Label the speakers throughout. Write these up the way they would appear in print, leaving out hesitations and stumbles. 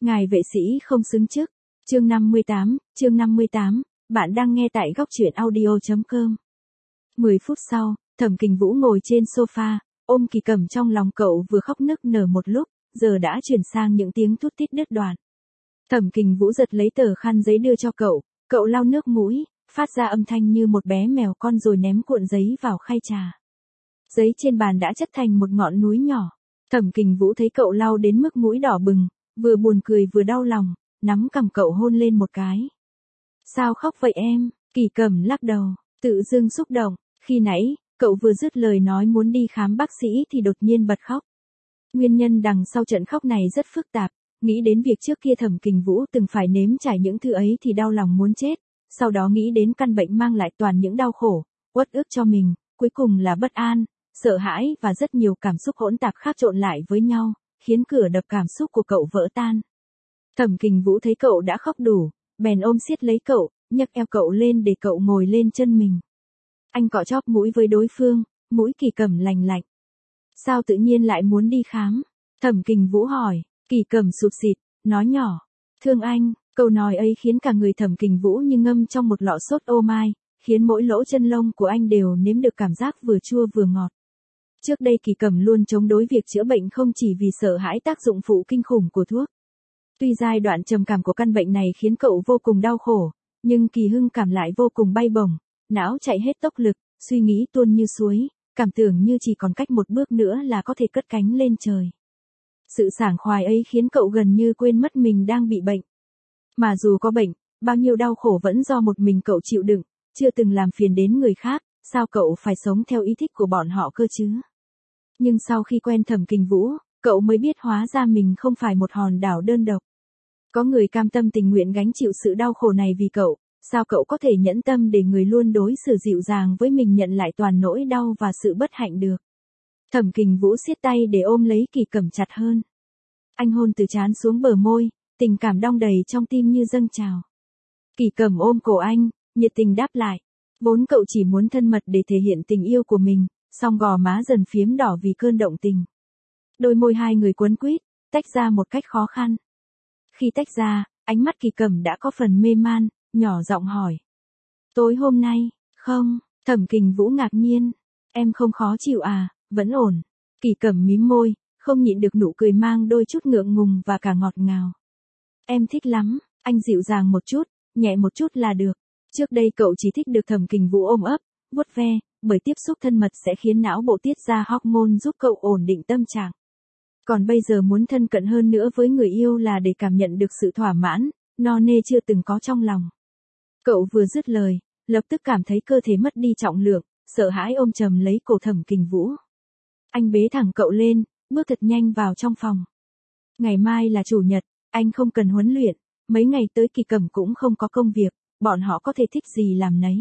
Speaker 1: Ngài vệ sĩ không xứng chức. Chương 58, bạn đang nghe tại góc truyện audio.com. 10 phút sau, Thẩm Kình Vũ ngồi trên sofa, ôm Kỳ Cẩm trong lòng cậu vừa khóc nức nở một lúc, giờ đã chuyển sang những tiếng thút thít đứt đoạn. Thẩm Kình Vũ giật lấy tờ khăn giấy đưa cho cậu lau nước mũi, phát ra âm thanh như một bé mèo con rồi ném cuộn giấy vào khay trà. Giấy trên bàn đã chất thành một ngọn núi nhỏ. Thẩm Kình Vũ thấy cậu lau đến mức mũi đỏ bừng, vừa buồn cười vừa đau lòng, nắm cằm cậu hôn lên một cái. Sao khóc vậy em? Kỳ Cẩm lắc đầu, tự dưng xúc động. Khi nãy, cậu vừa dứt lời nói muốn đi khám bác sĩ thì đột nhiên bật khóc. Nguyên nhân đằng sau trận khóc này rất phức tạp, nghĩ đến việc trước kia Thẩm Kình Vũ từng phải nếm trải những thứ ấy thì đau lòng muốn chết, sau đó nghĩ đến căn bệnh mang lại toàn những đau khổ, uất ức cho mình, cuối cùng là bất an, sợ hãi và rất nhiều cảm xúc hỗn tạp khác trộn lại với nhau, khiến cửa đập cảm xúc của cậu vỡ tan. Thẩm Kình Vũ thấy cậu đã khóc đủ, bèn ôm siết lấy cậu, nhấc eo cậu lên để cậu ngồi lên chân mình. Anh cọ chóp mũi với đối phương, mũi Kỳ Cẩm lành lạnh. Sao tự nhiên lại muốn đi khám? Thẩm Kình Vũ hỏi. Kỳ Cẩm sụp sịt, nói nhỏ. Thương anh. Câu nói ấy khiến cả người Thẩm Kình Vũ như ngâm trong một lọ sốt ô mai, khiến mỗi lỗ chân lông của anh đều nếm được cảm giác vừa chua vừa ngọt. Trước đây Kỳ Cẩm luôn chống đối việc chữa bệnh không chỉ vì sợ hãi tác dụng phụ kinh khủng của thuốc. Tuy giai đoạn trầm cảm của căn bệnh này khiến cậu vô cùng đau khổ, nhưng Kỳ Hưng cảm lại vô cùng bay bổng, não chạy hết tốc lực, suy nghĩ tuôn như suối, cảm tưởng như chỉ còn cách một bước nữa là có thể cất cánh lên trời. Sự sảng khoái ấy khiến cậu gần như quên mất mình đang bị bệnh. Mà dù có bệnh, bao nhiêu đau khổ vẫn do một mình cậu chịu đựng, chưa từng làm phiền đến người khác, sao cậu phải sống theo ý thích của bọn họ cơ chứ? Nhưng sau khi quen Thẩm Kình Vũ, cậu mới biết hóa ra mình không phải một hòn đảo đơn độc. Có người cam tâm tình nguyện gánh chịu sự đau khổ này vì cậu, sao cậu có thể nhẫn tâm để người luôn đối xử dịu dàng với mình nhận lại toàn nỗi đau và sự bất hạnh được? Thẩm Kình Vũ siết tay để ôm lấy Kỳ Cẩm chặt hơn. Anh hôn từ trán xuống bờ môi, tình cảm đong đầy trong tim như dâng trào. Kỳ Cẩm ôm cổ anh, nhiệt tình đáp lại. Vốn cậu chỉ muốn thân mật để thể hiện tình yêu của mình, song gò má dần phiếm đỏ vì cơn động tình. Đôi môi hai người quấn quýt, tách ra một cách khó khăn. Khi tách ra, ánh mắt Kỳ Cẩm đã có phần mê man, nhỏ giọng hỏi. Tối hôm nay, không? Thẩm Kình Vũ ngạc nhiên. Em không khó chịu à, vẫn ổn. Kỳ Cẩm mím môi, không nhịn được nụ cười mang đôi chút ngượng ngùng và cả ngọt ngào. Em thích lắm, anh dịu dàng một chút, nhẹ một chút là được. Trước đây cậu chỉ thích được Thẩm Kình Vũ ôm ấp, vuốt ve, bởi tiếp xúc thân mật sẽ khiến não bộ tiết ra hormone giúp cậu ổn định tâm trạng. Còn bây giờ muốn thân cận hơn nữa với người yêu là để cảm nhận được sự thỏa mãn, no nê chưa từng có trong lòng. Cậu vừa dứt lời, lập tức cảm thấy cơ thể mất đi trọng lượng, sợ hãi ôm chầm lấy cổ Thẩm Kình Vũ. Anh bế thẳng cậu lên, bước thật nhanh vào trong phòng. Ngày mai là chủ nhật, anh không cần huấn luyện, mấy ngày tới Kỳ Cẩm cũng không có công việc, bọn họ có thể thích gì làm nấy.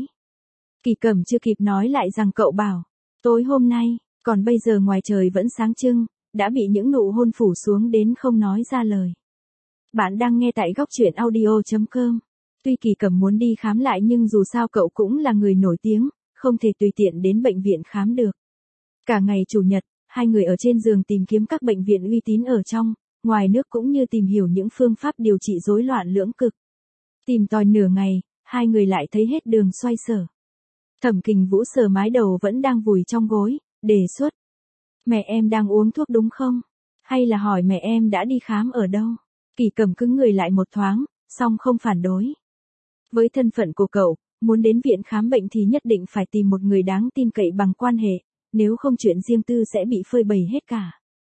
Speaker 1: Kỳ Cẩm chưa kịp nói lại rằng cậu bảo, tối hôm nay, còn bây giờ ngoài trời vẫn sáng trưng, đã bị những nụ hôn phủ xuống đến không nói ra lời. Bạn đang nghe tại góc truyện audio.com. Tuy Kỳ Cẩm muốn đi khám lại nhưng dù sao cậu cũng là người nổi tiếng, không thể tùy tiện đến bệnh viện khám được. Cả ngày chủ nhật, hai người ở trên giường tìm kiếm các bệnh viện uy tín ở trong, ngoài nước cũng như tìm hiểu những phương pháp điều trị rối loạn lưỡng cực. Tìm tòi nửa ngày, hai người lại thấy hết đường xoay sở. Thẩm Kình Vũ sờ mái đầu vẫn đang vùi trong gối, đề xuất. Mẹ em đang uống thuốc đúng không? Hay là hỏi mẹ em đã đi khám ở đâu? Kỳ Cẩm cứng người lại một thoáng, song không phản đối. Với thân phận của cậu, muốn đến viện khám bệnh thì nhất định phải tìm một người đáng tin cậy bằng quan hệ, nếu không chuyện riêng tư sẽ bị phơi bày hết cả.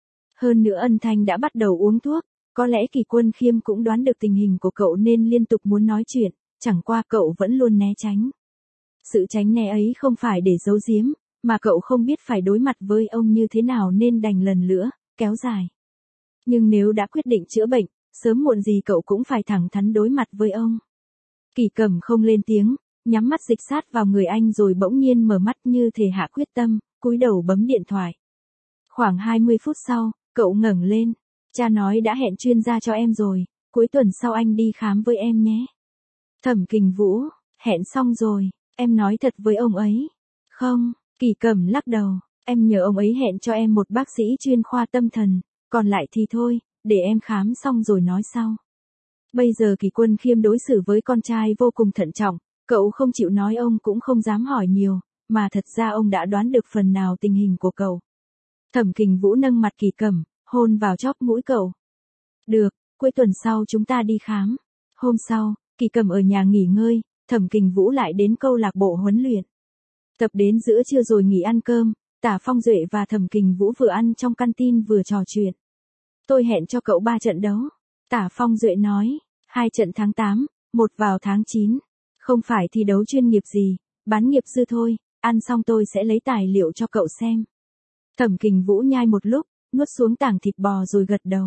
Speaker 1: Hơn nữa Ân Thanh đã bắt đầu uống thuốc, có lẽ Kỳ Quân Khiêm cũng đoán được tình hình của cậu nên liên tục muốn nói chuyện, chẳng qua cậu vẫn luôn né tránh. Sự tránh né ấy không phải để giấu giếm, mà cậu không biết phải đối mặt với ông như thế nào nên đành lần nữa, kéo dài. Nhưng nếu đã quyết định chữa bệnh, sớm muộn gì cậu cũng phải thẳng thắn đối mặt với ông. Kỳ Cẩm không lên tiếng, nhắm mắt dịch sát vào người anh rồi bỗng nhiên mở mắt như thể hạ quyết tâm, cúi đầu bấm điện thoại. Khoảng 20 phút sau, cậu ngẩng lên. Cha nói đã hẹn chuyên gia cho em rồi, cuối tuần sau anh đi khám với em nhé. Thẩm Kình Vũ, hẹn xong rồi, em nói thật với ông ấy. Không, Kỳ Cẩm lắc đầu, em nhờ ông ấy hẹn cho em một bác sĩ chuyên khoa tâm thần, còn lại thì thôi, để em khám xong rồi nói sau. Bây giờ Kỳ Quân Khiêm đối xử với con trai vô cùng thận trọng, cậu không chịu nói ông cũng không dám hỏi nhiều, mà thật ra ông đã đoán được phần nào tình hình của cậu. Thẩm Kình Vũ nâng mặt Kỳ Cẩm, hôn vào chóp mũi cậu. Được, cuối tuần sau chúng ta đi khám. Hôm sau, Kỳ Cẩm ở nhà nghỉ ngơi, Thẩm Kình Vũ lại đến câu lạc bộ huấn luyện. Tập đến giữa trưa rồi nghỉ ăn cơm, Tả Phong Duệ và Thẩm Kình Vũ vừa ăn trong canteen vừa trò chuyện. Tôi hẹn cho cậu 3 trận đấu. Tả Phong Duệ nói, 2 trận tháng 8, 1 vào tháng 9. Không phải thi đấu chuyên nghiệp gì, bán nghiệp dư thôi, ăn xong tôi sẽ lấy tài liệu cho cậu xem. Thẩm Kình Vũ nhai một lúc, nuốt xuống tảng thịt bò rồi gật đầu.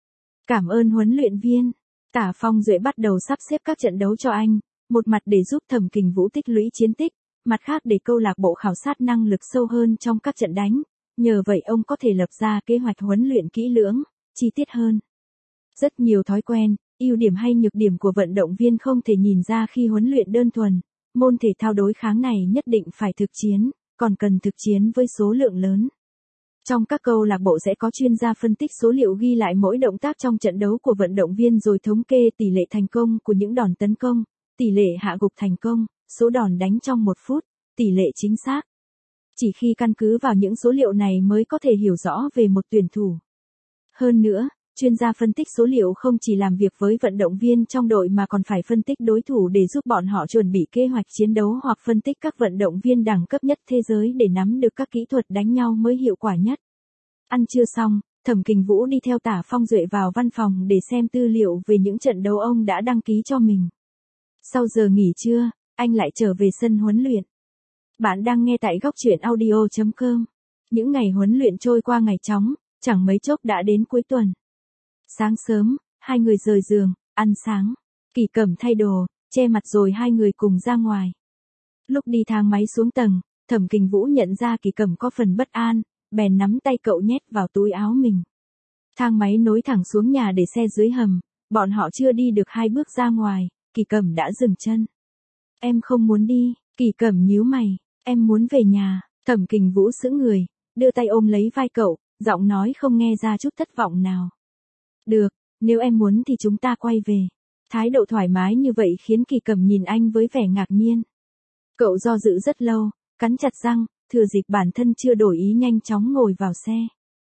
Speaker 1: Cảm ơn huấn luyện viên. Tả Phong Duệ bắt đầu sắp xếp các trận đấu cho anh, một mặt để giúp Thẩm Kình Vũ tích lũy chiến tích, mặt khác để câu lạc bộ khảo sát năng lực sâu hơn trong các trận đánh, nhờ vậy ông có thể lập ra kế hoạch huấn luyện kỹ lưỡng, chi tiết hơn. Rất nhiều thói quen, ưu điểm hay nhược điểm của vận động viên không thể nhìn ra khi huấn luyện đơn thuần, môn thể thao đối kháng này nhất định phải thực chiến, còn cần thực chiến với số lượng lớn. Trong các câu lạc bộ sẽ có chuyên gia phân tích số liệu ghi lại mỗi động tác trong trận đấu của vận động viên rồi thống kê tỷ lệ thành công của những đòn tấn công, tỷ lệ hạ gục thành công, số đòn đánh trong 1 phút, tỷ lệ chính xác. Chỉ khi căn cứ vào những số liệu này mới có thể hiểu rõ về một tuyển thủ. Hơn nữa, chuyên gia phân tích số liệu không chỉ làm việc với vận động viên trong đội mà còn phải phân tích đối thủ để giúp bọn họ chuẩn bị kế hoạch chiến đấu hoặc phân tích các vận động viên đẳng cấp nhất thế giới để nắm được các kỹ thuật đánh nhau mới hiệu quả nhất. Ăn trưa xong, Thẩm Kình Vũ đi theo Tả Phong Duệ vào văn phòng để xem tư liệu về những trận đấu ông đã đăng ký cho mình. Sau giờ nghỉ trưa, anh lại trở về sân huấn luyện. Bạn đang nghe tại góc truyện audio.com. Những ngày huấn luyện trôi qua ngày chóng, chẳng mấy chốc đã đến cuối tuần. Sáng sớm, hai người rời giường, ăn sáng. Kỳ Cẩm thay đồ, che mặt rồi hai người cùng ra ngoài. Lúc đi thang máy xuống tầng, Thẩm Kình Vũ nhận ra Kỳ Cẩm có phần bất an, bèn nắm tay cậu nhét vào túi áo mình. Thang máy nối thẳng xuống nhà để xe dưới hầm, bọn họ chưa đi được 2 bước ra ngoài, Kỳ Cẩm đã dừng chân. Em không muốn đi, Kỳ Cẩm nhíu mày, em muốn về nhà. Thẩm Kình Vũ sững người, đưa tay ôm lấy vai cậu, giọng nói không nghe ra chút thất vọng nào. Được, nếu em muốn thì chúng ta quay về. Thái độ thoải mái như vậy khiến Kỳ Cẩm nhìn anh với vẻ ngạc nhiên. Cậu do dự rất lâu, cắn chặt răng, thừa dịp bản thân chưa đổi ý nhanh chóng ngồi vào xe.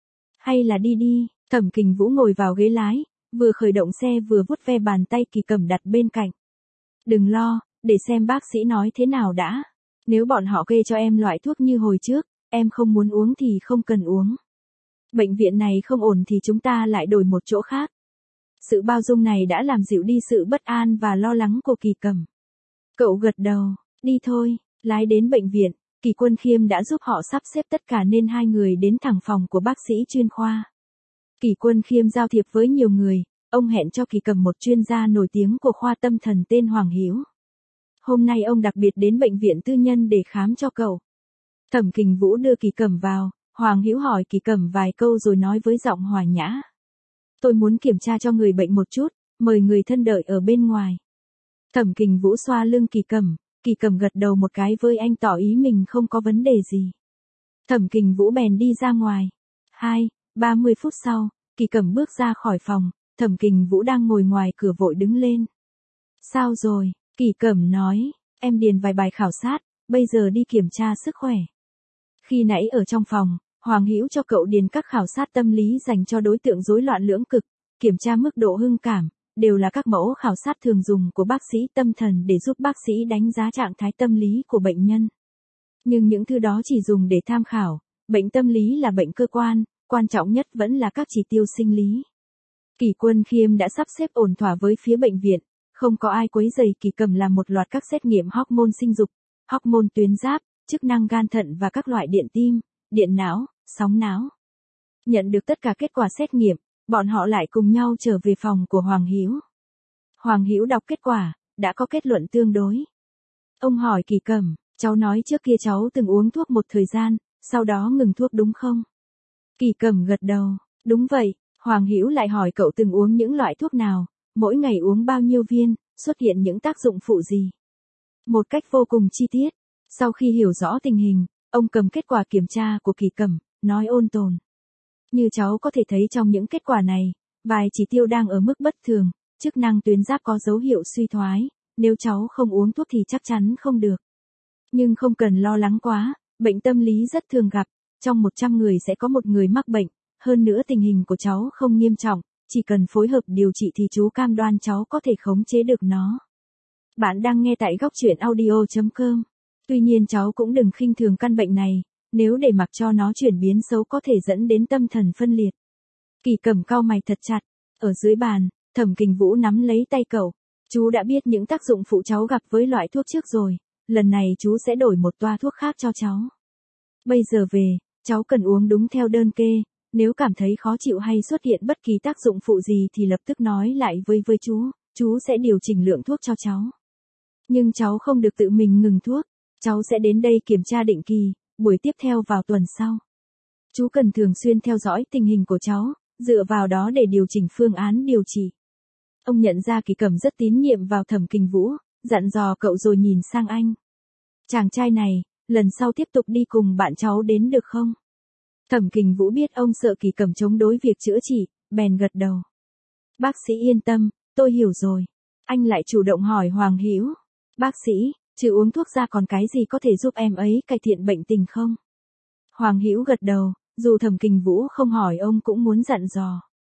Speaker 1: Hay là đi đi, Thẩm Kình Vũ ngồi vào ghế lái, vừa khởi động xe vừa vuốt ve bàn tay Kỳ Cẩm đặt bên cạnh. Đừng lo, để xem bác sĩ nói thế nào đã. Nếu bọn họ kê cho em loại thuốc như hồi trước, em không muốn uống thì không cần uống. Bệnh viện này không ổn thì chúng ta lại đổi một chỗ khác. Sự bao dung này đã làm dịu đi sự bất an và lo lắng của Kỳ Cẩm. Cậu gật đầu, đi thôi, lái đến bệnh viện, Kỳ Quân Khiêm đã giúp họ sắp xếp tất cả nên hai người đến thẳng phòng của bác sĩ chuyên khoa. Kỳ Quân Khiêm giao thiệp với nhiều người, ông hẹn cho Kỳ Cẩm một chuyên gia nổi tiếng của khoa tâm thần tên Hoàng Hiếu. Hôm nay ông đặc biệt đến bệnh viện tư nhân để khám cho cậu. Thẩm Kình Vũ đưa Kỳ Cẩm vào, Hoàng Hiếu hỏi Kỳ Cẩm vài câu rồi nói với giọng hòa nhã. Tôi muốn kiểm tra cho người bệnh một chút, mời người thân đợi ở bên ngoài. Thẩm Kình Vũ xoa lưng Kỳ Cẩm gật đầu một cái với anh tỏ ý mình không có vấn đề gì. Thẩm Kình Vũ bèn đi ra ngoài. 30 phút sau, Kỳ Cẩm bước ra khỏi phòng, Thẩm Kình Vũ đang ngồi ngoài cửa vội đứng lên. Sao rồi? Kỳ Cẩm nói, em điền vài bài khảo sát, bây giờ đi kiểm tra sức khỏe. Khi nãy ở trong phòng, Hoàng Hữu cho cậu điền các khảo sát tâm lý dành cho đối tượng rối loạn lưỡng cực, kiểm tra mức độ hưng cảm, đều là các mẫu khảo sát thường dùng của bác sĩ tâm thần để giúp bác sĩ đánh giá trạng thái tâm lý của bệnh nhân. Nhưng những thứ đó chỉ dùng để tham khảo, bệnh tâm lý là bệnh cơ quan, quan trọng nhất vẫn là các chỉ tiêu sinh lý. Kỳ Quân Khiêm đã sắp xếp ổn thỏa với phía bệnh viện, không có ai quấy rầy Kỳ Cẩm làm một loạt các xét nghiệm hormone sinh dục, hormone tuyến giáp, chức năng gan thận và các loại điện tim, điện não, sóng não. Nhận được tất cả kết quả xét nghiệm, bọn họ lại cùng nhau trở về phòng của Hoàng Hiếu. Hoàng Hiếu đọc kết quả, đã có kết luận tương đối. Ông hỏi Kỳ Cẩm, cháu nói trước kia cháu từng uống thuốc một thời gian, sau đó ngừng thuốc đúng không? Kỳ Cẩm gật đầu, đúng vậy. Hoàng Hiếu lại hỏi cậu từng uống những loại thuốc nào, mỗi ngày uống bao nhiêu viên, xuất hiện những tác dụng phụ gì. Một cách vô cùng chi tiết. Sau khi hiểu rõ tình hình, ông cầm kết quả kiểm tra của Kỳ Cẩm, nói ôn tồn. Như cháu có thể thấy trong những kết quả này, Vài chỉ tiêu đang ở mức bất thường, chức năng tuyến giáp có dấu hiệu suy thoái, nếu cháu không uống thuốc thì chắc chắn không được. Nhưng không cần lo lắng quá, bệnh tâm lý rất thường gặp, trong 100 người sẽ có một người mắc bệnh, hơn nữa tình hình của cháu không nghiêm trọng, chỉ cần phối hợp điều trị thì chú cam đoan cháu có thể khống chế được nó. Bạn đang nghe tại góc truyện audio.com. Tuy nhiên cháu cũng đừng khinh thường căn bệnh này, nếu để mặc cho nó chuyển biến xấu có thể dẫn đến tâm thần phân liệt. Kỳ Cẩm cau mày thật chặt, ở dưới bàn, Thẩm Kình Vũ nắm lấy tay cậu. Chú đã biết những tác dụng phụ cháu gặp với loại thuốc trước rồi, lần này chú sẽ đổi một toa thuốc khác cho cháu. Bây giờ về, cháu cần uống đúng theo đơn kê, nếu cảm thấy khó chịu hay xuất hiện bất kỳ tác dụng phụ gì thì lập tức nói lại với chú sẽ điều chỉnh lượng thuốc cho cháu. Nhưng cháu không được tự mình ngừng thuốc, cháu sẽ đến đây kiểm tra định kỳ, buổi tiếp theo vào tuần sau. Chú cần thường xuyên theo dõi tình hình của cháu, dựa vào đó để điều chỉnh phương án điều trị. Ông nhận ra Kỳ Cẩm rất tín nhiệm vào Thẩm Kình Vũ, dặn dò cậu rồi nhìn sang anh. Chàng trai này, lần sau tiếp tục đi cùng bạn cháu đến được không? Thẩm Kình Vũ biết ông sợ Kỳ Cẩm chống đối việc chữa trị, bèn gật đầu. Bác sĩ yên tâm, tôi hiểu rồi. Anh lại chủ động hỏi Hoàng Hữu. Bác sĩ, trừ uống thuốc ra còn cái gì có thể giúp em ấy cải thiện bệnh tình không? Hoàng Hữu gật đầu, dù Thẩm Kình Vũ không hỏi ông cũng muốn dặn dò.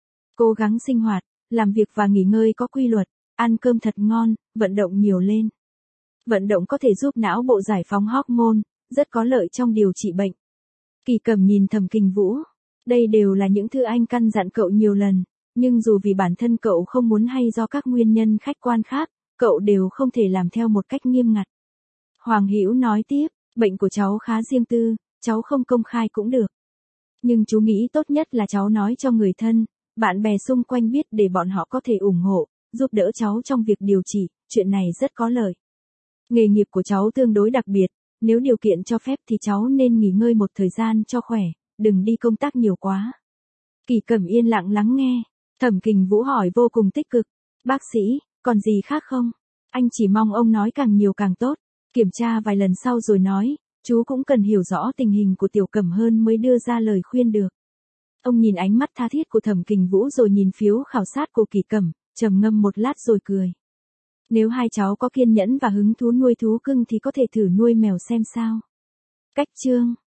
Speaker 1: Cố gắng sinh hoạt, làm việc và nghỉ ngơi có quy luật, ăn cơm thật ngon, vận động nhiều lên. Vận động có thể giúp não bộ giải phóng hormone, rất có lợi trong điều trị bệnh. Kỳ Cẩm nhìn Thẩm Kình Vũ. Đây đều là những thứ anh căn dặn cậu nhiều lần, nhưng dù vì bản thân cậu không muốn hay do các nguyên nhân khách quan khác, cậu đều không thể làm theo một cách nghiêm ngặt. Hoàng Hữu nói tiếp, bệnh của cháu khá riêng tư, cháu không công khai cũng được. Nhưng chú nghĩ tốt nhất là cháu nói cho người thân, bạn bè xung quanh biết để bọn họ có thể ủng hộ, giúp đỡ cháu trong việc điều trị, chuyện này rất có lợi. Nghề nghiệp của cháu tương đối đặc biệt, nếu điều kiện cho phép thì cháu nên nghỉ ngơi một thời gian cho khỏe, đừng đi công tác nhiều quá. Kỳ Cẩm yên lặng lắng nghe, Thẩm Kình Vũ hỏi vô cùng tích cực. Bác sĩ, còn gì khác không? Anh chỉ mong ông nói càng nhiều càng tốt, kiểm tra vài lần sau rồi nói, chú cũng cần hiểu rõ tình hình của Tiểu Cẩm hơn mới đưa ra lời khuyên được. Ông nhìn ánh mắt tha thiết của Thẩm Kình Vũ rồi nhìn phiếu khảo sát của Kỳ Cẩm, trầm ngâm một lát rồi cười. Nếu hai cháu có kiên nhẫn và hứng thú nuôi thú cưng thì có thể thử nuôi mèo xem sao. Cách chương